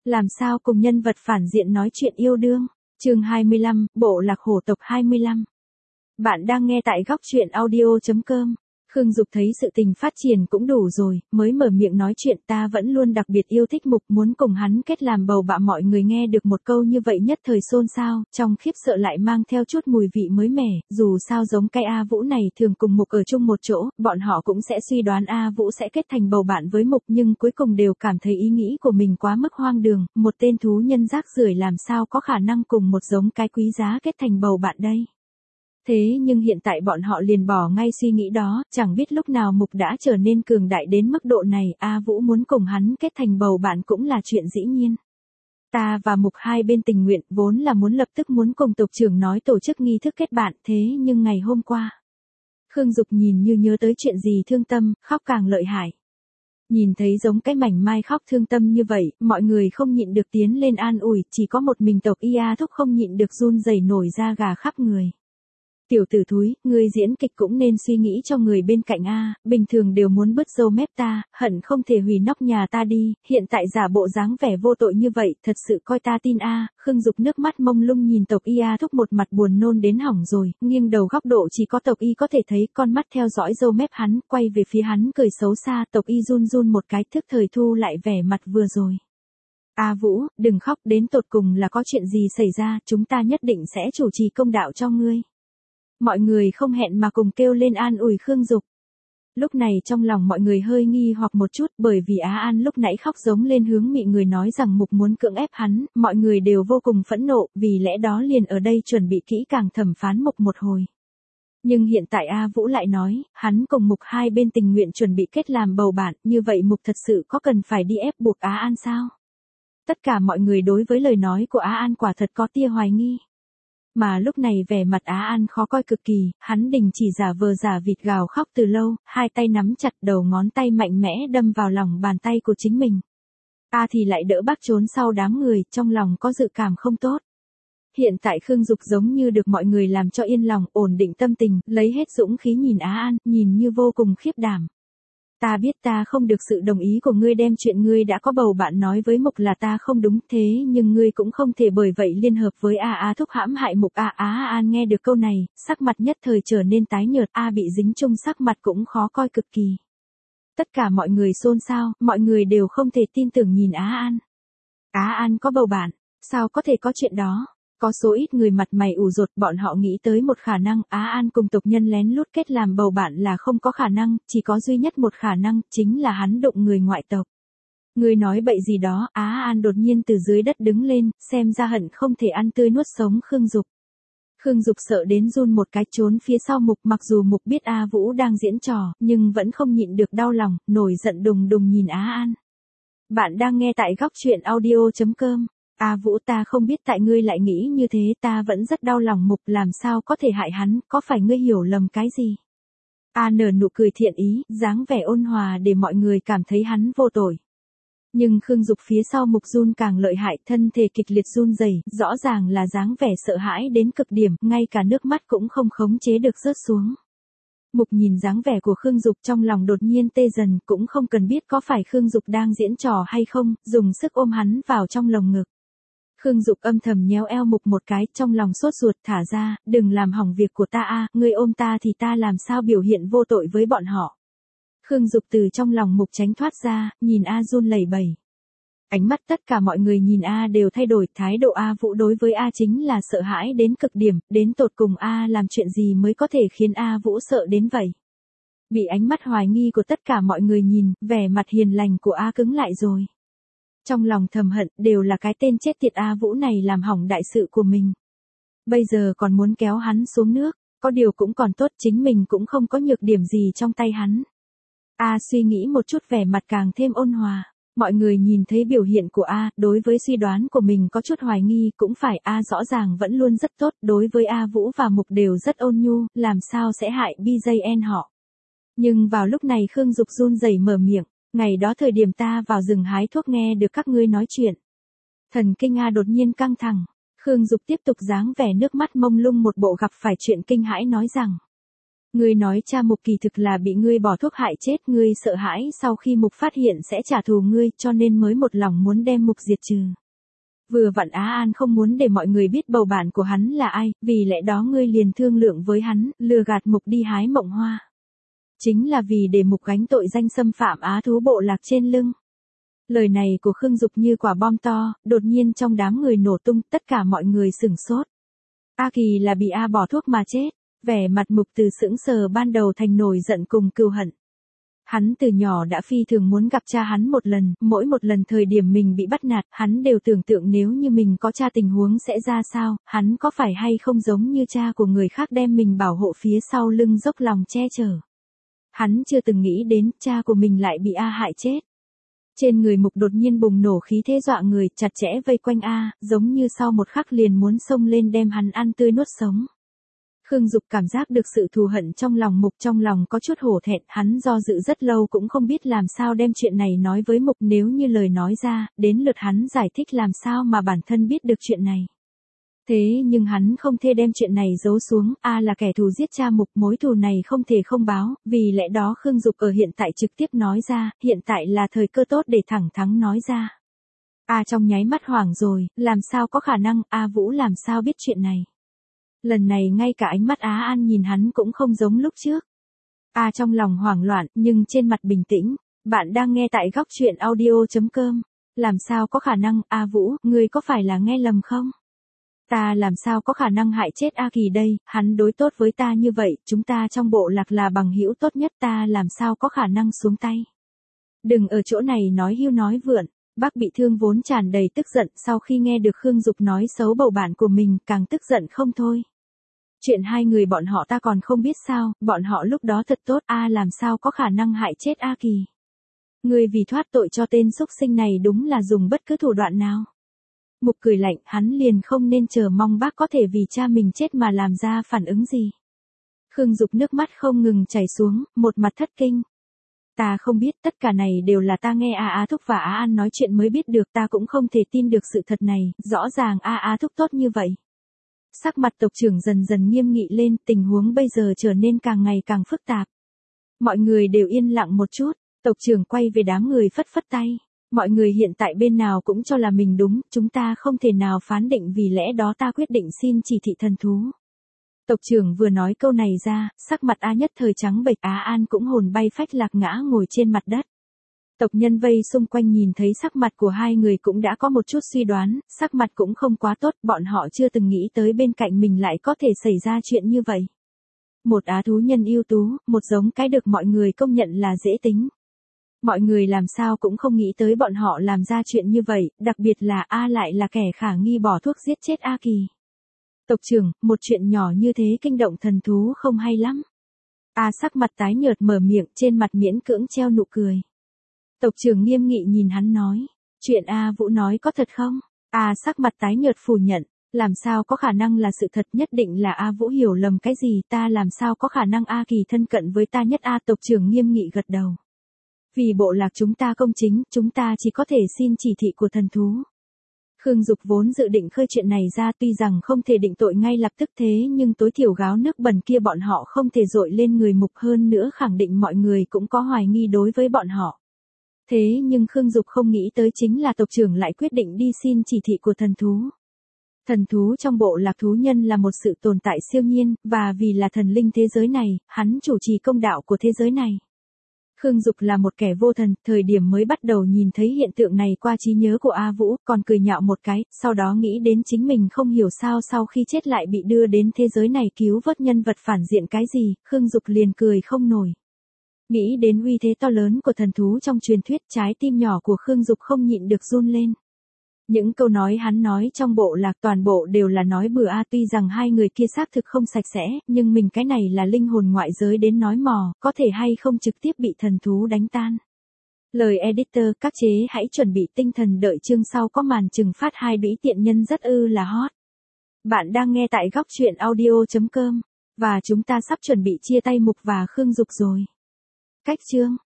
Làm sao cùng nhân vật phản diện nói chuyện yêu đương? Chương 25, Bộ lạc hổ tộc 25. Bạn đang nghe tại góc truyện audio.com. Khương Dục thấy sự tình phát triển cũng đủ rồi, mới mở miệng nói chuyện. Ta vẫn luôn đặc biệt yêu thích Mục, muốn cùng hắn kết làm bầu bạn. Mọi người nghe được một câu như vậy nhất thời xôn xao, trong khiếp sợ lại mang theo chút mùi vị mới mẻ. Dù sao giống cái A Vũ này thường cùng Mục ở chung một chỗ, bọn họ cũng sẽ suy đoán A Vũ sẽ kết thành bầu bạn với Mục, nhưng cuối cùng đều cảm thấy ý nghĩ của mình quá mức hoang đường. Một tên thú nhân rác rưởi làm sao có khả năng cùng một giống cái quý giá kết thành bầu bạn đây? Thế nhưng hiện tại bọn họ liền bỏ ngay suy nghĩ đó, chẳng biết lúc nào Mục đã trở nên cường đại đến mức độ này. A Vũ muốn cùng hắn kết thành bầu bạn cũng là chuyện dĩ nhiên. Ta và Mục hai bên tình nguyện, vốn là lập tức muốn cùng tộc trưởng nói tổ chức nghi thức kết bạn, thế nhưng ngày hôm qua. Khương Dục nhìn như nhớ tới chuyện gì thương tâm, khóc càng lợi hại. Nhìn thấy giống cái mảnh mai khóc thương tâm như vậy, mọi người không nhịn được tiến lên an ủi, chỉ có một mình tộc Ia Thúc không nhịn được run rẩy nổi da gà khắp người. Tiểu tử thúi, ngươi diễn kịch cũng nên suy nghĩ cho người bên cạnh a, bình thường đều muốn bứt râu mép ta, hận không thể hủy nóc nhà ta đi, hiện tại giả bộ dáng vẻ vô tội như vậy, thật sự coi ta tin a. Khương Dục nước mắt mông lung nhìn tộc Ia Thúc một mặt buồn nôn đến hỏng rồi, nghiêng đầu góc độ chỉ có tộc Y có thể thấy, con mắt theo dõi râu mép hắn, quay về phía hắn cười xấu xa. Tộc Y run run một cái, thức thời thu lại vẻ mặt vừa rồi. A Vũ, đừng khóc, đến tột cùng là có chuyện gì xảy ra, chúng ta nhất định sẽ chủ trì công đạo cho ngươi. Mọi người không hẹn mà cùng kêu lên an ủi Khương Dục. Lúc này trong lòng mọi người hơi nghi hoặc một chút, bởi vì Á An lúc nãy khóc giống lên hướng Mị người nói rằng Mục muốn cưỡng ép hắn, mọi người đều vô cùng phẫn nộ, vì lẽ đó liền ở đây chuẩn bị kỹ càng thẩm phán Mục một hồi. Nhưng hiện tại A Vũ lại nói, hắn cùng Mục hai bên tình nguyện chuẩn bị kết làm bầu bạn, như vậy Mục thật sự có cần phải đi ép buộc Á An sao? Tất cả mọi người đối với lời nói của Á An quả thật có tia hoài nghi. Mà lúc này vẻ mặt Á An khó coi cực kỳ, hắn đình chỉ giả vờ giả vịt gào khóc từ lâu, hai tay nắm chặt, đầu ngón tay mạnh mẽ đâm vào lòng bàn tay của chính mình. A thì lại đỡ bác trốn sau đám người, trong lòng có dự cảm không tốt. Hiện tại Khương Dục giống như được mọi người làm cho yên lòng, ổn định tâm tình, lấy hết dũng khí nhìn Á An, nhìn như vô cùng khiếp đảm. Ta biết ta không được sự đồng ý của ngươi đem chuyện ngươi đã có bầu bạn nói với Mục là ta không đúng, thế nhưng ngươi cũng không thể bởi vậy liên hợp với A Thúc hãm hại Mục. An nghe được câu này, sắc mặt nhất thời trở nên tái nhợt, bị dính chung sắc mặt cũng khó coi cực kỳ. Tất cả mọi người xôn xao, mọi người đều không thể tin tưởng nhìn An. An có bầu bạn, sao có thể có chuyện đó? Có số ít người mặt mày ủ rột, bọn họ nghĩ tới một khả năng, An cùng tộc nhân lén lút kết làm bầu bạn là không có khả năng, chỉ có duy nhất một khả năng, chính là hắn đụng người ngoại tộc. Người nói bậy gì đó, An đột nhiên từ dưới đất đứng lên, xem ra hận không thể ăn tươi nuốt sống Khương Dục. Khương Dục sợ đến run một cái trốn phía sau Mục, mặc dù Mục biết A Vũ đang diễn trò, nhưng vẫn không nhịn được đau lòng, nổi giận đùng đùng nhìn An. Bạn đang nghe tại góc truyện audio.com. A Vũ, ta không biết tại ngươi lại nghĩ như thế, ta vẫn rất đau lòng Mục, làm sao có thể hại hắn, có phải ngươi hiểu lầm cái gì? Nở nụ cười thiện ý, dáng vẻ ôn hòa để mọi người cảm thấy hắn vô tội. Nhưng Khương Dục phía sau Mục run càng lợi hại, thân thể kịch liệt run rẩy, rõ ràng là dáng vẻ sợ hãi đến cực điểm, ngay cả nước mắt cũng không khống chế được rớt xuống. Mục nhìn dáng vẻ của Khương Dục trong lòng đột nhiên tê dần, cũng không cần biết có phải Khương Dục đang diễn trò hay không, dùng sức ôm hắn vào trong lồng ngực. Khương Dục âm thầm nhéo eo Mục một cái, trong lòng sốt ruột, thả ra, đừng làm hỏng việc của ta ngươi ôm ta thì ta làm sao biểu hiện vô tội với bọn họ. Khương Dục từ trong lòng Mục tránh thoát ra, nhìn run lẩy bẩy. Ánh mắt tất cả mọi người nhìn đều thay đổi, thái độ A Vũ đối với chính là sợ hãi đến cực điểm, đến tột cùng làm chuyện gì mới có thể khiến A Vũ sợ đến vậy. Bị ánh mắt hoài nghi của tất cả mọi người nhìn, vẻ mặt hiền lành của cứng lại rồi. Trong lòng thầm hận, đều là cái tên chết tiệt A Vũ này làm hỏng đại sự của mình. Bây giờ còn muốn kéo hắn xuống nước, có điều cũng còn tốt, chính mình cũng không có nhược điểm gì trong tay hắn. Suy nghĩ một chút, vẻ mặt càng thêm ôn hòa. Mọi người nhìn thấy biểu hiện của đối với suy đoán của mình có chút hoài nghi, cũng phải rõ ràng vẫn luôn rất tốt, đối với A Vũ và Mục đều rất ôn nhu, làm sao sẽ hại BJN họ. Nhưng vào lúc này Khương Dục run rẩy mở miệng, ngày đó thời điểm ta vào rừng hái thuốc nghe được các ngươi nói chuyện. Thần kinh đột nhiên căng thẳng, Khương Dục tiếp tục dáng vẻ nước mắt mông lung một bộ gặp phải chuyện kinh hãi nói rằng. Ngươi nói cha Mục kỳ thực là bị ngươi bỏ thuốc hại chết, ngươi sợ hãi sau khi Mục phát hiện sẽ trả thù ngươi cho nên mới một lòng muốn đem Mục diệt trừ. Vừa vặn Á An không muốn để mọi người biết bầu bạn của hắn là ai, vì lẽ đó ngươi liền thương lượng với hắn, lừa gạt Mục đi hái mộng hoa. Chính là vì để Mục gánh tội danh xâm phạm á thú bộ lạc trên lưng. Lời này của Khương Dục như quả bom to, đột nhiên trong đám người nổ tung, tất cả mọi người sửng sốt. A Kỳ là bị A bỏ thuốc mà chết, vẻ mặt Mục từ sững sờ ban đầu thành nổi giận cùng cừu hận. Hắn từ nhỏ đã phi thường muốn gặp cha hắn một lần, mỗi một lần thời điểm mình bị bắt nạt, hắn đều tưởng tượng nếu như mình có cha tình huống sẽ ra sao, hắn có phải hay không giống như cha của người khác đem mình bảo hộ phía sau lưng dốc lòng che chở. Hắn chưa từng nghĩ đến cha của mình lại bị A hại chết. Trên người Mục đột nhiên bùng nổ khí thế dọa người, chặt chẽ vây quanh A, giống như sau một khắc liền muốn xông lên đem hắn ăn tươi nuốt sống. Khương Dục cảm giác được sự thù hận trong lòng Mục, trong lòng có chút hổ thẹn, hắn do dự rất lâu cũng không biết làm sao đem chuyện này nói với Mục, nếu như lời nói ra, đến lượt hắn giải thích làm sao mà bản thân biết được chuyện này. Thế nhưng hắn không thể đem chuyện này giấu xuống, A là kẻ thù giết cha Mục, mối thù này không thể không báo, vì lẽ đó Khương Dục ở hiện tại trực tiếp nói ra, hiện tại là thời cơ tốt để thẳng thắn nói ra. A trong nháy mắt hoảng rồi, làm sao có khả năng, A Vũ làm sao biết chuyện này. Lần này ngay cả ánh mắt Á An nhìn hắn cũng không giống lúc trước. A trong lòng hoảng loạn, nhưng trên mặt bình tĩnh. Bạn đang nghe tại góc truyện audio.com. Làm sao có khả năng, A Vũ, ngươi có phải là nghe lầm không? Ta làm sao có khả năng hại chết A Kỳ đây, hắn đối tốt với ta như vậy, chúng ta trong bộ lạc là bằng hữu tốt nhất, ta làm sao có khả năng xuống tay. Đừng ở chỗ này nói hưu nói vượn. Bác bị thương vốn tràn đầy tức giận, sau khi nghe được Khương Dục nói xấu bầu bạn của mình, càng tức giận không thôi. Chuyện hai người bọn họ ta còn không biết sao, bọn họ lúc đó thật tốt, A làm sao có khả năng hại chết A Kỳ. Ngươi vì thoát tội cho tên xúc sinh này đúng là dùng bất cứ thủ đoạn nào. Mục cười lạnh, hắn liền không nên chờ mong bác có thể vì cha mình chết mà làm ra phản ứng gì. Khương Dục nước mắt không ngừng chảy xuống, một mặt thất kinh. Ta không biết, tất cả này đều là ta nghe A Thúc và Á An nói chuyện mới biết được, ta cũng không thể tin được sự thật này, rõ ràng A Thúc tốt như vậy. Sắc mặt tộc trưởng dần dần nghiêm nghị lên, tình huống bây giờ trở nên càng ngày càng phức tạp. Mọi người đều yên lặng một chút, tộc trưởng quay về đám người phất phất tay. Mọi người hiện tại bên nào cũng cho là mình đúng, chúng ta không thể nào phán định, vì lẽ đó ta quyết định xin chỉ thị thần thú. Tộc trưởng vừa nói câu này ra, sắc mặt A nhất thời trắng bệch, Á An cũng hồn bay phách lạc ngã ngồi trên mặt đất. Tộc nhân vây xung quanh nhìn thấy sắc mặt của hai người cũng đã có một chút suy đoán, sắc mặt cũng không quá tốt, bọn họ chưa từng nghĩ tới bên cạnh mình lại có thể xảy ra chuyện như vậy. Một á thú nhân ưu tú, một giống cái được mọi người công nhận là dễ tính. Mọi người làm sao cũng không nghĩ tới bọn họ làm ra chuyện như vậy, đặc biệt là A lại là kẻ khả nghi bỏ thuốc giết chết A Kỳ. Tộc trưởng, một chuyện nhỏ như thế kinh động thần thú không hay lắm. A sắc mặt tái nhợt mở miệng, trên mặt miễn cưỡng treo nụ cười. Tộc trưởng nghiêm nghị nhìn hắn nói, chuyện A Vũ nói có thật không? A sắc mặt tái nhợt phủ nhận, làm sao có khả năng là sự thật, nhất định là A Vũ hiểu lầm cái gì, ta làm sao có khả năng A Kỳ thân cận với ta nhất. A tộc trưởng nghiêm nghị gật đầu. Vì bộ lạc chúng ta công chính, chúng ta chỉ có thể xin chỉ thị của thần thú. Khương Dục vốn dự định khơi chuyện này ra, tuy rằng không thể định tội ngay lập tức, thế nhưng tối thiểu gáo nước bẩn kia bọn họ không thể dội lên người Mục, hơn nữa khẳng định mọi người cũng có hoài nghi đối với bọn họ. Thế nhưng Khương Dục không nghĩ tới chính là tộc trưởng lại quyết định đi xin chỉ thị của thần thú. Thần thú trong bộ lạc thú nhân là một sự tồn tại siêu nhiên, và vì là thần linh thế giới này, hắn chủ trì công đạo của thế giới này. Khương Dục là một kẻ vô thần, thời điểm mới bắt đầu nhìn thấy hiện tượng này qua trí nhớ của A Vũ, còn cười nhạo một cái, sau đó nghĩ đến chính mình không hiểu sao sau khi chết lại bị đưa đến thế giới này cứu vớt nhân vật phản diện cái gì, Khương Dục liền cười không nổi. Nghĩ đến uy thế to lớn của thần thú trong truyền thuyết, trái tim nhỏ của Khương Dục không nhịn được run lên. Những câu nói hắn nói trong bộ lạc toàn bộ đều là nói bừa. Tuy rằng hai người kia xác thực không sạch sẽ, nhưng mình cái này là linh hồn ngoại giới đến nói mò, có thể hay không trực tiếp bị thần thú đánh tan. Lời editor, các chế hãy chuẩn bị tinh thần đợi chương sau có màn trừng phát hai đũy tiện nhân rất là hot. Bạn đang nghe tại góc truyện audio.com, và chúng ta sắp chuẩn bị chia tay Mục và Khương Dục rồi. Cách chương